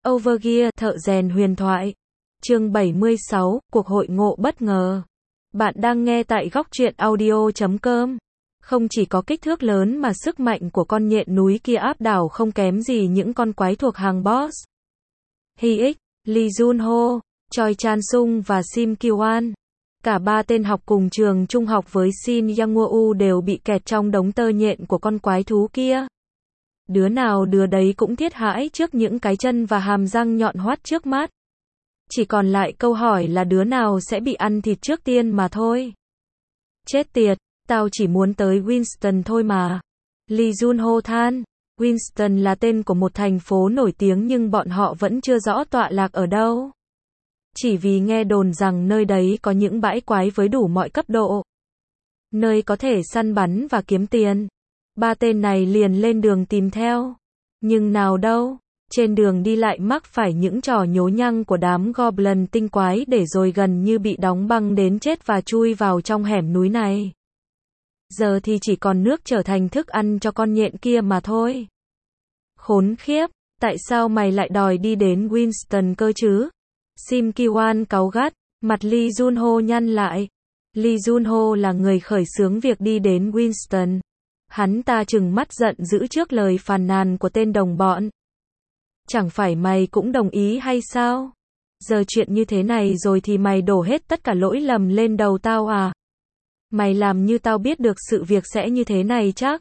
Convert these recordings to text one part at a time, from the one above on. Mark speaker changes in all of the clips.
Speaker 1: Overgear, thợ rèn huyền thoại. Chương 76, cuộc hội ngộ bất ngờ. Bạn đang nghe tại góc truyện audio.com. Không chỉ có kích thước lớn mà sức mạnh của con nhện núi kia áp đảo không kém gì những con quái thuộc hàng boss. Hyx, Lee Jun-ho, Choi Chan-sung và Sim Ki-wan. Cả ba tên học cùng trường trung học với Shin Yang-woo đều bị kẹt trong đống tơ nhện của con quái thú kia. Đứa nào đứa đấy cũng thiết hãi trước những cái chân và hàm răng nhọn hoắt trước mắt. Chỉ còn lại câu hỏi là đứa nào sẽ bị ăn thịt trước tiên mà thôi. Chết tiệt, tao chỉ muốn tới Winston thôi mà. Lee Jun-ho than. Winston là tên của một thành phố nổi tiếng nhưng bọn họ vẫn chưa rõ tọa lạc ở đâu. Chỉ vì nghe đồn rằng nơi đấy có những bãi quái với đủ mọi cấp độ. Nơi có thể săn bắn và kiếm tiền. Ba tên này liền lên đường tìm theo. Nhưng nào đâu, trên đường đi lại mắc phải những trò nhố nhăng của đám goblin tinh quái để rồi gần như bị đóng băng đến chết và chui vào trong hẻm núi này. Giờ thì chỉ còn nước trở thành thức ăn cho con nhện kia mà thôi. Khốn khiếp, tại sao mày lại đòi đi đến Winston cơ chứ? Sim Ki-wan cáu gắt, mặt Lee Jun-ho nhăn lại. Lee Jun-ho là người khởi xướng việc đi đến Winston. Hắn ta trừng mắt giận dữ trước lời phàn nàn của tên đồng bọn. Chẳng phải mày cũng đồng ý hay sao? Giờ chuyện như thế này rồi thì mày đổ hết tất cả lỗi lầm lên đầu tao à? Mày làm như tao biết được sự việc sẽ như thế này chắc?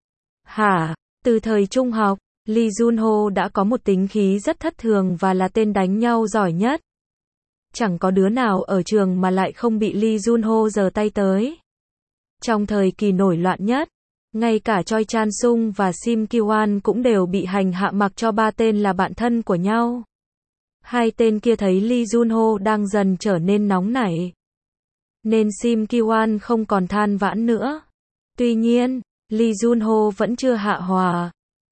Speaker 1: Hả? Từ thời trung học, Lee Jun-ho đã có một tính khí rất thất thường và là tên đánh nhau giỏi nhất. Chẳng có đứa nào ở trường mà lại không bị Lee Jun-ho giở tay tới. Trong thời kỳ nổi loạn nhất, ngay cả Choi Chan-sung và Sim Ki-wan cũng đều bị hành hạ mặc cho ba tên là bạn thân của nhau. Hai tên kia thấy Lee Jun-ho đang dần trở nên nóng nảy, nên Sim Ki-wan không còn than vãn nữa. Tuy nhiên, Lee Jun-ho vẫn chưa hạ hòa.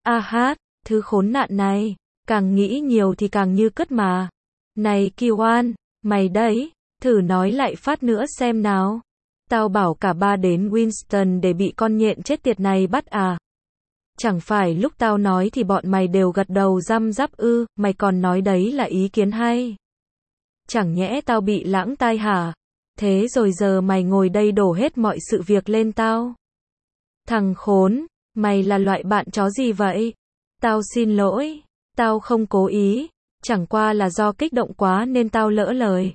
Speaker 1: Thứ khốn nạn này, càng nghĩ nhiều thì càng như cứt mà. Này Ki-wan, mày đấy, thử nói lại phát nữa xem nào. Tao bảo cả ba đến Winston để bị con nhện chết tiệt này bắt à? Chẳng phải lúc tao nói thì bọn mày đều gật đầu răm rắp ư, mày còn nói đấy là ý kiến hay. Chẳng nhẽ tao bị lãng tai hả? Thế rồi giờ mày ngồi đây đổ hết mọi sự việc lên tao. Thằng khốn, mày là loại bạn chó gì vậy? Tao xin lỗi, tao không cố ý, chẳng qua là do kích động quá nên tao lỡ lời.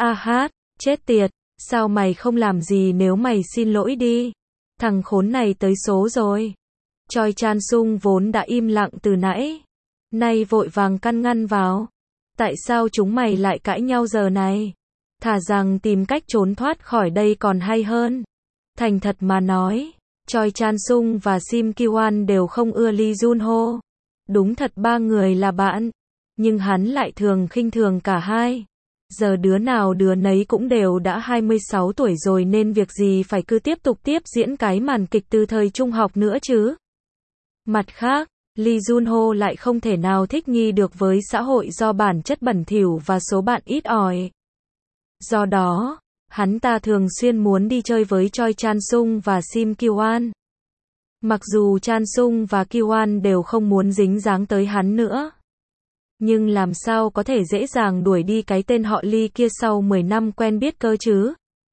Speaker 1: Chết tiệt. Sao mày không làm gì nếu mày xin lỗi đi? Thằng khốn này tới số rồi. Choi Chan-sung vốn đã im lặng từ nãy, nay vội vàng căn ngăn vào. Tại sao chúng mày lại cãi nhau giờ này? Thà rằng tìm cách trốn thoát khỏi đây còn hay hơn. Thành thật mà nói, Choi Chan-sung và Sim Ki-wan đều không ưa Lee Jun-ho. Đúng thật ba người là bạn, nhưng hắn lại thường khinh thường cả hai. Giờ đứa nào đứa nấy cũng đều đã 26 tuổi rồi nên việc gì phải cứ tiếp tục tiếp diễn cái màn kịch từ thời trung học nữa chứ. Mặt khác, Lee Jun-ho lại không thể nào thích nghi được với xã hội do bản chất bẩn thỉu và số bạn ít ỏi. Do đó, hắn ta thường xuyên muốn đi chơi với Choi Chan-sung và Sim Ki-wan. Mặc dù Chan-sung và Ki-wan đều không muốn dính dáng tới hắn nữa. Nhưng làm sao có thể dễ dàng đuổi đi cái tên họ Lee kia sau 10 năm quen biết cơ chứ?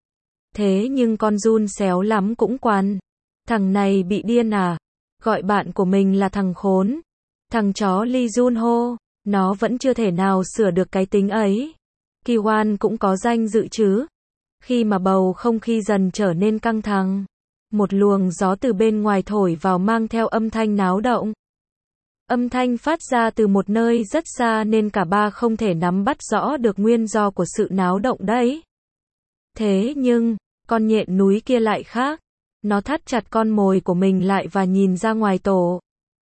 Speaker 1: Thế nhưng con Jun xéo lắm cũng quằn. Thằng này bị điên à? Gọi bạn của mình là thằng khốn. Thằng chó Lee Jun-ho, nó vẫn chưa thể nào sửa được cái tính ấy. Ki-wan cũng có danh dự chứ. Khi mà bầu không khí dần trở nên căng thẳng, một luồng gió từ bên ngoài thổi vào mang theo âm thanh náo động. Âm thanh phát ra từ một nơi rất xa nên cả ba không thể nắm bắt rõ được nguyên do của sự náo động đấy. Thế nhưng, con nhện núi kia lại khác. Nó thắt chặt con mồi của mình lại và nhìn ra ngoài tổ.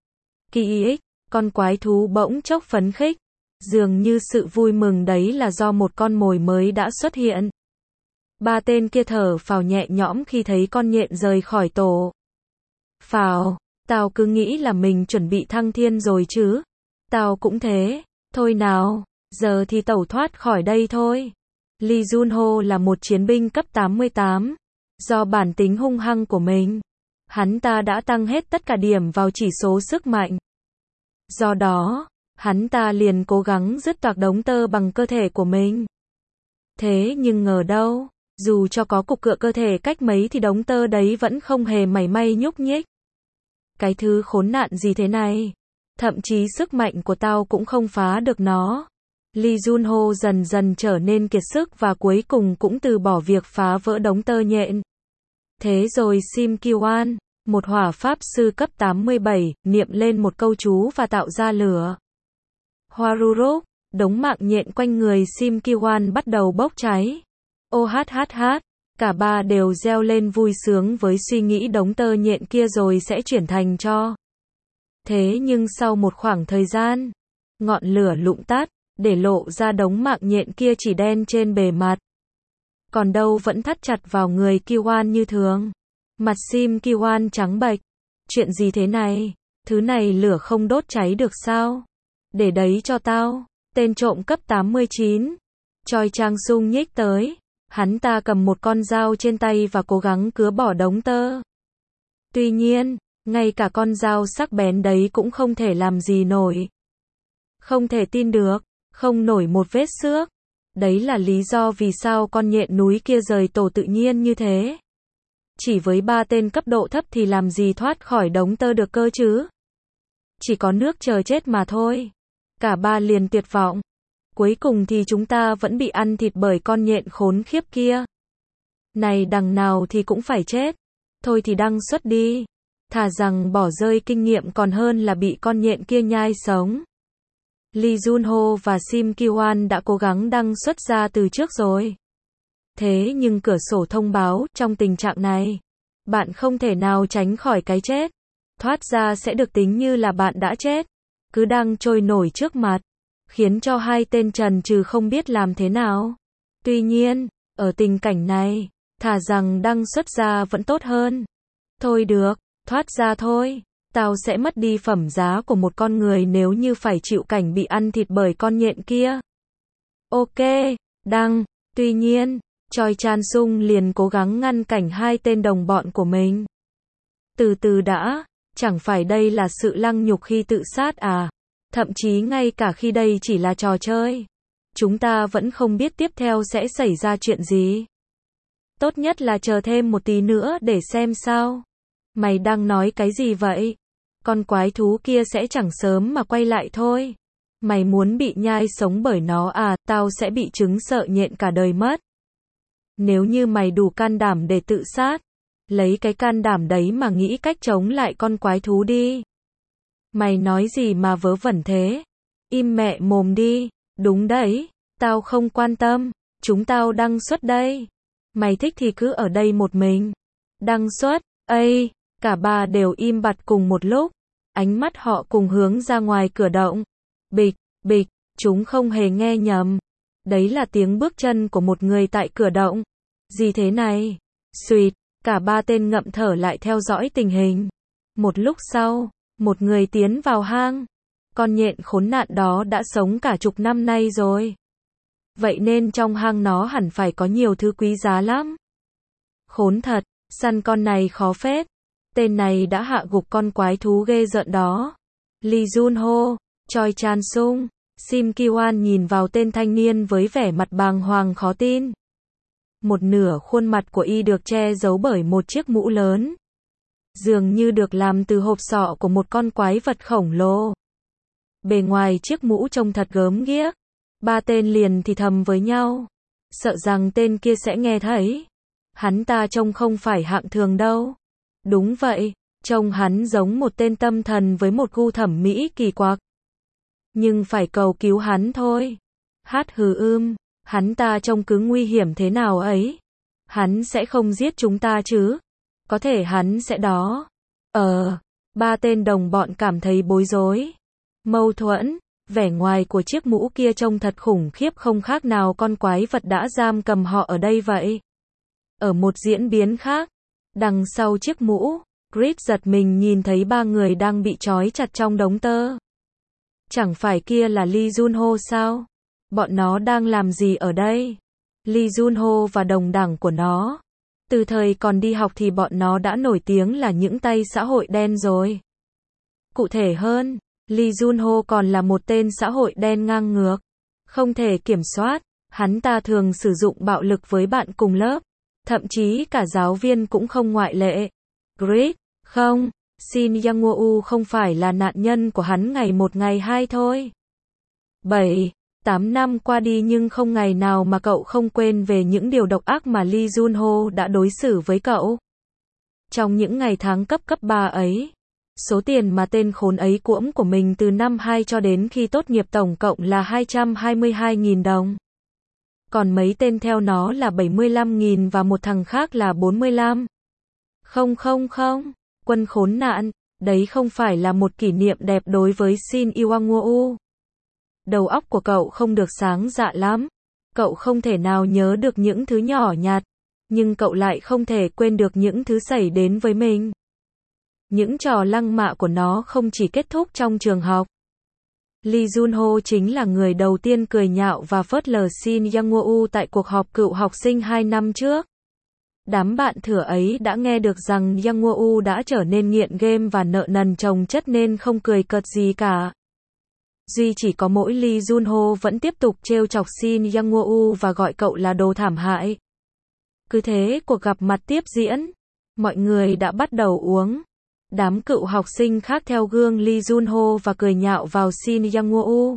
Speaker 1: Kyx, con quái thú bỗng chốc phấn khích. Dường như sự vui mừng đấy là do một con mồi mới đã xuất hiện. Ba tên kia thở phào nhẹ nhõm khi thấy con nhện rời khỏi tổ. Phào. Tao cứ nghĩ là mình chuẩn bị thăng thiên rồi chứ. Tao cũng thế. Thôi nào, giờ thì tẩu thoát khỏi đây thôi. Lee Jun-ho là một chiến binh cấp 88. Do bản tính hung hăng của mình, hắn ta đã tăng hết tất cả điểm vào chỉ số sức mạnh. Do đó, hắn ta liền cố gắng dứt toạc đống tơ bằng cơ thể của mình. Thế nhưng ngờ đâu, dù cho có cục cựa cơ thể cách mấy thì đống tơ đấy vẫn không hề mảy may nhúc nhích. Cái thứ khốn nạn gì thế này? Thậm chí sức mạnh của tao cũng không phá được nó. Lee Jun-ho dần dần trở nên kiệt sức và cuối cùng cũng từ bỏ việc phá vỡ đống tơ nhện. Thế rồi Sim Ki-wan, một hỏa pháp sư cấp 87, niệm lên một câu chú và tạo ra lửa. Warurok, đống mạng nhện quanh người Sim Ki-wan bắt đầu bốc cháy. Cả ba đều reo lên vui sướng với suy nghĩ đống tơ nhện kia rồi sẽ chuyển thành tro. Thế nhưng sau một khoảng thời gian, ngọn lửa lụng tắt, để lộ ra đống mạng nhện kia chỉ đen trên bề mặt. Còn đâu vẫn thắt chặt vào người Ki-wan như thường. Mặt Sim Ki-wan trắng bệch. Chuyện gì thế này? Thứ này lửa không đốt cháy được sao? Để đấy cho tao. Tên trộm cấp 89. Choi Chang-sung nhích tới. Hắn ta cầm một con dao trên tay và cố gắng cứa bỏ đống tơ. Tuy nhiên, ngay cả con dao sắc bén đấy cũng không thể làm gì nổi. Không thể tin được, không nổi một vết xước. Đấy là lý do vì sao con nhện núi kia rời tổ tự nhiên như thế. Chỉ với 3 tên cấp độ thấp thì làm gì thoát khỏi đống tơ được cơ chứ? Chỉ có nước chờ chết mà thôi. Cả ba liền tuyệt vọng. Cuối cùng thì chúng ta vẫn bị ăn thịt bởi con nhện khốn khiếp kia. Này đằng nào thì cũng phải chết. Thôi thì đăng xuất đi. Thà rằng bỏ rơi kinh nghiệm còn hơn là bị con nhện kia nhai sống. Lee Jun-ho và Sim Ki-wan đã cố gắng đăng xuất ra từ trước rồi. Thế nhưng cửa sổ thông báo, trong tình trạng này, bạn không thể nào tránh khỏi cái chết. Thoát ra sẽ được tính như là bạn đã chết. Cứ đang trôi nổi trước mặt, khiến cho hai tên trần trừ không biết làm thế nào. Tuy nhiên, ở tình cảnh này, thà rằng đăng xuất ra vẫn tốt hơn. Thôi được, thoát ra thôi. Tao sẽ mất đi phẩm giá của một con người nếu như phải chịu cảnh bị ăn thịt bởi con nhện kia. Ok, đăng. Tuy nhiên, Choi Chan-sung liền cố gắng ngăn cảnh hai tên đồng bọn của mình. Từ từ đã, chẳng phải đây là sự lăng nhục khi tự sát à? Thậm chí ngay cả khi đây chỉ là trò chơi, chúng ta vẫn không biết tiếp theo sẽ xảy ra chuyện gì. Tốt nhất là chờ thêm một tí nữa để xem sao. Mày đang nói cái gì vậy? Con quái thú kia sẽ chẳng sớm mà quay lại thôi. Mày muốn bị nhai sống bởi nó à? Tao sẽ bị chứng sợ nhện cả đời mất. Nếu như mày đủ can đảm để tự sát, lấy cái can đảm đấy mà nghĩ cách chống lại con quái thú đi. Mày nói gì mà vớ vẩn thế? Im mẹ mồm đi. Đúng đấy, tao không quan tâm. Chúng tao đăng xuất đây. Mày thích thì cứ ở đây một mình. Đăng xuất, ây, cả ba đều im bặt cùng một lúc. Ánh mắt họ cùng hướng ra ngoài cửa động. Bịch, bịch, chúng không hề nghe nhầm. Đấy là tiếng bước chân của một người tại cửa động. Gì thế này? Xuỵt, cả ba tên ngậm thở lại theo dõi tình hình. Một lúc sau, một người tiến vào hang. Con nhện khốn nạn đó đã sống cả chục năm nay rồi. Vậy nên trong hang nó hẳn phải có nhiều thứ quý giá lắm. Khốn thật, săn con này khó phết. Tên này đã hạ gục con quái thú ghê rợn đó. Lee Jun-ho, Choi Chan-sung, Sim Ki-wan nhìn vào tên thanh niên với vẻ mặt bàng hoàng khó tin. Một nửa khuôn mặt của y được che giấu bởi một chiếc mũ lớn. Dường như được làm từ hộp sọ của một con quái vật khổng lồ. Bề ngoài chiếc mũ trông thật gớm ghiếc. Ba tên liền thì thầm với nhau. Sợ rằng tên kia sẽ nghe thấy. Hắn ta trông không phải hạng thường đâu. Đúng vậy, trông hắn giống một tên tâm thần với một gu thẩm mỹ kỳ quặc. Nhưng phải cầu cứu hắn thôi. Hắn ta trông cứ nguy hiểm thế nào ấy. Hắn sẽ không giết chúng ta chứ? Có thể hắn sẽ đó. Ba tên đồng bọn cảm thấy bối rối. Mâu thuẫn, vẻ ngoài của chiếc mũ kia trông thật khủng khiếp không khác nào con quái vật đã giam cầm họ ở đây vậy. Ở một diễn biến khác, đằng sau chiếc mũ, Chris giật mình nhìn thấy ba người đang bị trói chặt trong đống tơ. Chẳng phải kia là Lee Jun-ho sao? Bọn nó đang làm gì ở đây? Lee Jun-ho và đồng đảng của nó. Từ thời còn đi học thì bọn nó đã nổi tiếng là những tay xã hội đen rồi. Cụ thể hơn, Lee Junho còn là một tên xã hội đen ngang ngược, không thể kiểm soát, hắn ta thường sử dụng bạo lực với bạn cùng lớp, thậm chí cả giáo viên cũng không ngoại lệ. Grit, không, Shin Yang-woo không phải là nạn nhân của hắn ngày một ngày hai thôi. 7-8 năm qua đi nhưng không ngày nào mà cậu không quên về những điều độc ác mà Lee Junho đã đối xử với cậu. Trong những ngày tháng cấp 3 ấy, số tiền mà tên khốn ấy cuỗm của mình từ năm 2 cho đến khi tốt nghiệp tổng cộng là 222.000 đồng. Còn mấy tên theo nó là 75.000 và một thằng khác là 45. Không, quân khốn nạn, đấy không phải là một kỷ niệm đẹp đối với Shin Yang-woo. Đầu óc của cậu không được sáng dạ lắm. Cậu không thể nào nhớ được những thứ nhỏ nhặt, nhưng cậu lại không thể quên được những thứ xảy đến với mình. Những trò lăng mạ của nó không chỉ kết thúc trong trường học. Lee Junho chính là người đầu tiên cười nhạo và phớt lờ Shin Yang-woo tại cuộc họp cựu học sinh 2 năm trước. Đám bạn thửa ấy đã nghe được rằng Yang-woo đã trở nên nghiện game và nợ nần chồng chất nên không cười cợt gì cả. Duy chỉ có mỗi Lee Junho vẫn tiếp tục trêu chọc Shin Yang-woo và gọi cậu là đồ thảm hại. Cứ thế cuộc gặp mặt tiếp diễn. Mọi người đã bắt đầu uống. Đám cựu học sinh khác theo gương Lee Junho và cười nhạo vào Shin Yang-woo.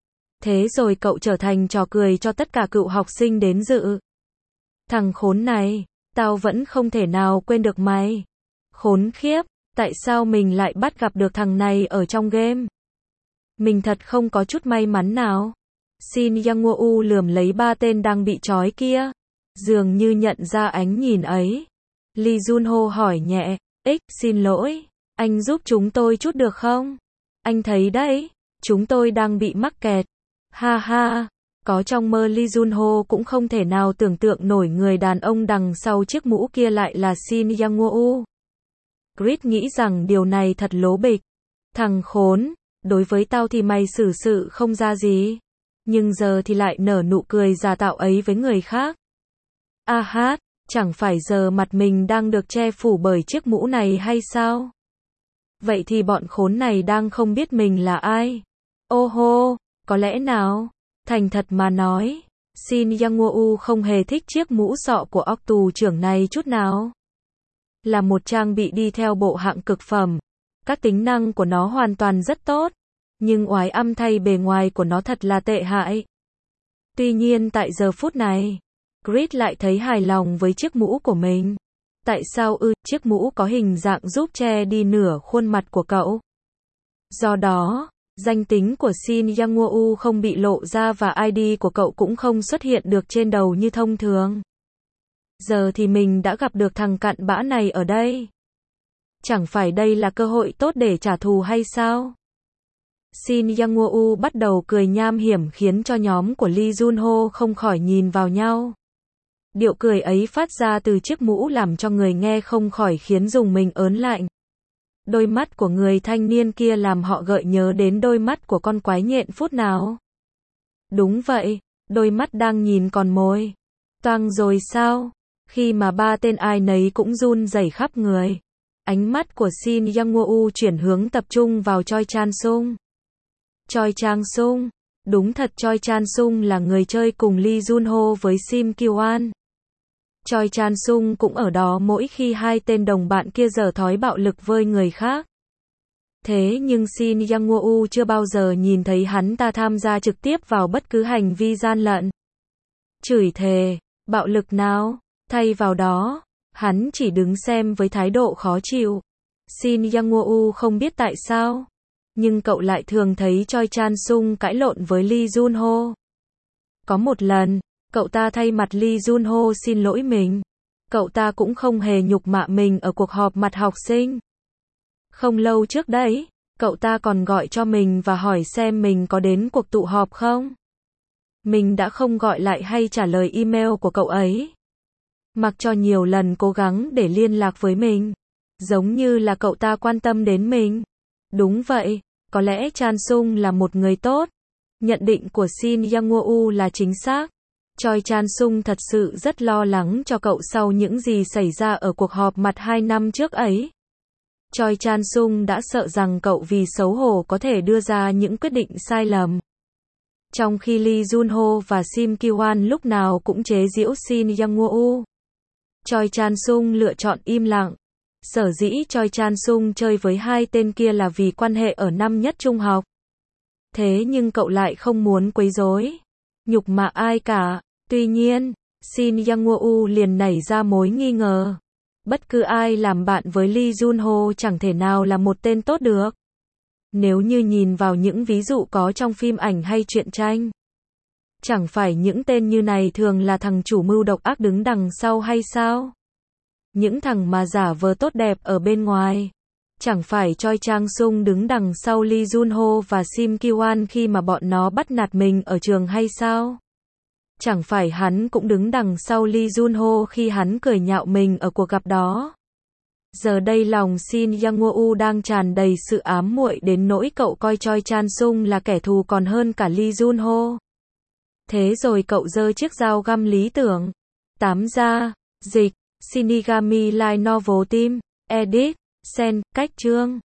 Speaker 1: Thế rồi cậu trở thành trò cười cho tất cả cựu học sinh đến dự. Thằng khốn này, tao vẫn không thể nào quên được mày. Khốn khiếp, tại sao mình lại bắt gặp được thằng này ở trong game? Mình thật không có chút may mắn nào. Shin Yang-woo lườm lấy 3 tên đang bị trói kia. Dường như nhận ra ánh nhìn ấy. Lee Junho hỏi nhẹ, xin lỗi, anh giúp chúng tôi chút được không? Anh thấy đấy, chúng tôi đang bị mắc kẹt. Ha ha, có trong mơ Lee Junho cũng không thể nào tưởng tượng nổi người đàn ông đằng sau chiếc mũ kia lại là Shin Yang-woo. Grit nghĩ rằng điều này thật lố bịch. Thằng khốn, đối với tao thì mày xử sự không ra gì. Nhưng giờ thì lại nở nụ cười giả tạo ấy với người khác. A hát, chẳng phải giờ mặt mình đang được che phủ bởi chiếc mũ này hay sao? Vậy thì bọn khốn này đang không biết mình là ai. Ô hô, có lẽ nào? Thành thật mà nói, Shin Yang-woo không hề thích chiếc mũ sọ của óc tù trưởng này chút nào. Là một trang bị đi theo bộ hạng cực phẩm. Các tính năng của nó hoàn toàn rất tốt. Nhưng oái âm thay bề ngoài của nó thật là tệ hại. Tuy nhiên tại giờ phút này, Grit lại thấy hài lòng với chiếc mũ của mình. Tại sao chiếc mũ có hình dạng giúp che đi nửa khuôn mặt của cậu. Do đó, danh tính của Shin Yang-woo không bị lộ ra và ID của cậu cũng không xuất hiện được trên đầu như thông thường. Giờ thì mình đã gặp được thằng cặn bã này ở đây. Chẳng phải đây là cơ hội tốt để trả thù hay sao? Shin Yang-woo bắt đầu cười nham hiểm khiến cho nhóm của Lee Junho không khỏi nhìn vào nhau. Điệu cười ấy phát ra từ chiếc mũ làm cho người nghe không khỏi khiến rùng mình ớn lạnh. Đôi mắt của người thanh niên kia làm họ gợi nhớ đến đôi mắt của con quái nhện phút nào. Đúng vậy, đôi mắt đang nhìn con mồi. Toang rồi sao? Khi mà 3 tên ai nấy cũng run rẩy khắp người. Ánh mắt của Shin Yang-woo chuyển hướng tập trung vào Choi Chan-sung. Choi Chang-sung, đúng thật Choi Chan-sung là người chơi cùng Lee Junho với Sim Ki-wan. Choi Chan-sung cũng ở đó mỗi khi 2 tên đồng bạn kia giở thói bạo lực với người khác. Thế nhưng Shin Yang-woo chưa bao giờ nhìn thấy hắn ta tham gia trực tiếp vào bất cứ hành vi gian lận, chửi thề, bạo lực nào. Thay vào đó, hắn chỉ đứng xem với thái độ khó chịu. Shin Yang-woo không biết tại sao, nhưng cậu lại thường thấy Choi Chan-sung cãi lộn với Lee Junho. Có một lần, cậu ta thay mặt Lee Junho xin lỗi mình. Cậu ta cũng không hề nhục mạ mình ở cuộc họp mặt học sinh. Không lâu trước đấy, cậu ta còn gọi cho mình và hỏi xem mình có đến cuộc tụ họp không. Mình đã không gọi lại hay trả lời email của cậu ấy. Mặc cho nhiều lần cố gắng để liên lạc với mình. Giống như là cậu ta quan tâm đến mình. Đúng vậy, có lẽ Chan-sung là một người tốt. Nhận định của Shin Yang-woo là chính xác. Choi Chan-sung thật sự rất lo lắng cho cậu sau những gì xảy ra ở cuộc họp mặt 2 năm trước ấy. Choi Chan Sung đã sợ rằng cậu vì xấu hổ có thể đưa ra những quyết định sai lầm. Trong khi Lee Jun Ho và Sim Ki Hwan lúc nào cũng chế giễu Shin Young Woo, Choi Chan Sung lựa chọn im lặng. Sở dĩ Choi Chan Sung chơi với hai tên kia là vì quan hệ ở năm nhất trung học. Thế nhưng cậu lại không muốn quấy rối, nhục mạ ai cả. Tuy nhiên, Shin Young Woo liền nảy ra mối nghi ngờ. Bất cứ ai làm bạn với Lee Jun Ho chẳng thể nào là một tên tốt được. Nếu như nhìn vào những ví dụ có trong phim ảnh hay truyện tranh, chẳng phải những tên như này thường là thằng chủ mưu độc ác đứng đằng sau hay sao? Những thằng mà giả vờ tốt đẹp ở bên ngoài. Chẳng phải Choi Chan Sung đứng đằng sau Lee Jun Ho và Sim Ki Hwan khi mà bọn nó bắt nạt mình ở trường hay sao? Chẳng phải hắn cũng đứng đằng sau Lee Jun Ho khi hắn cười nhạo mình ở cuộc gặp đó. Giờ đây lòng Shin Young Woo đang tràn đầy sự ám muội đến nỗi cậu coi Choi Chan Sung là kẻ thù còn hơn cả Lee Jun Ho. Thế rồi cậu giơ chiếc dao găm lý tưởng. 8 ra, dịch, Shinigami Light Novel Team, Edit, Sen, cách chương.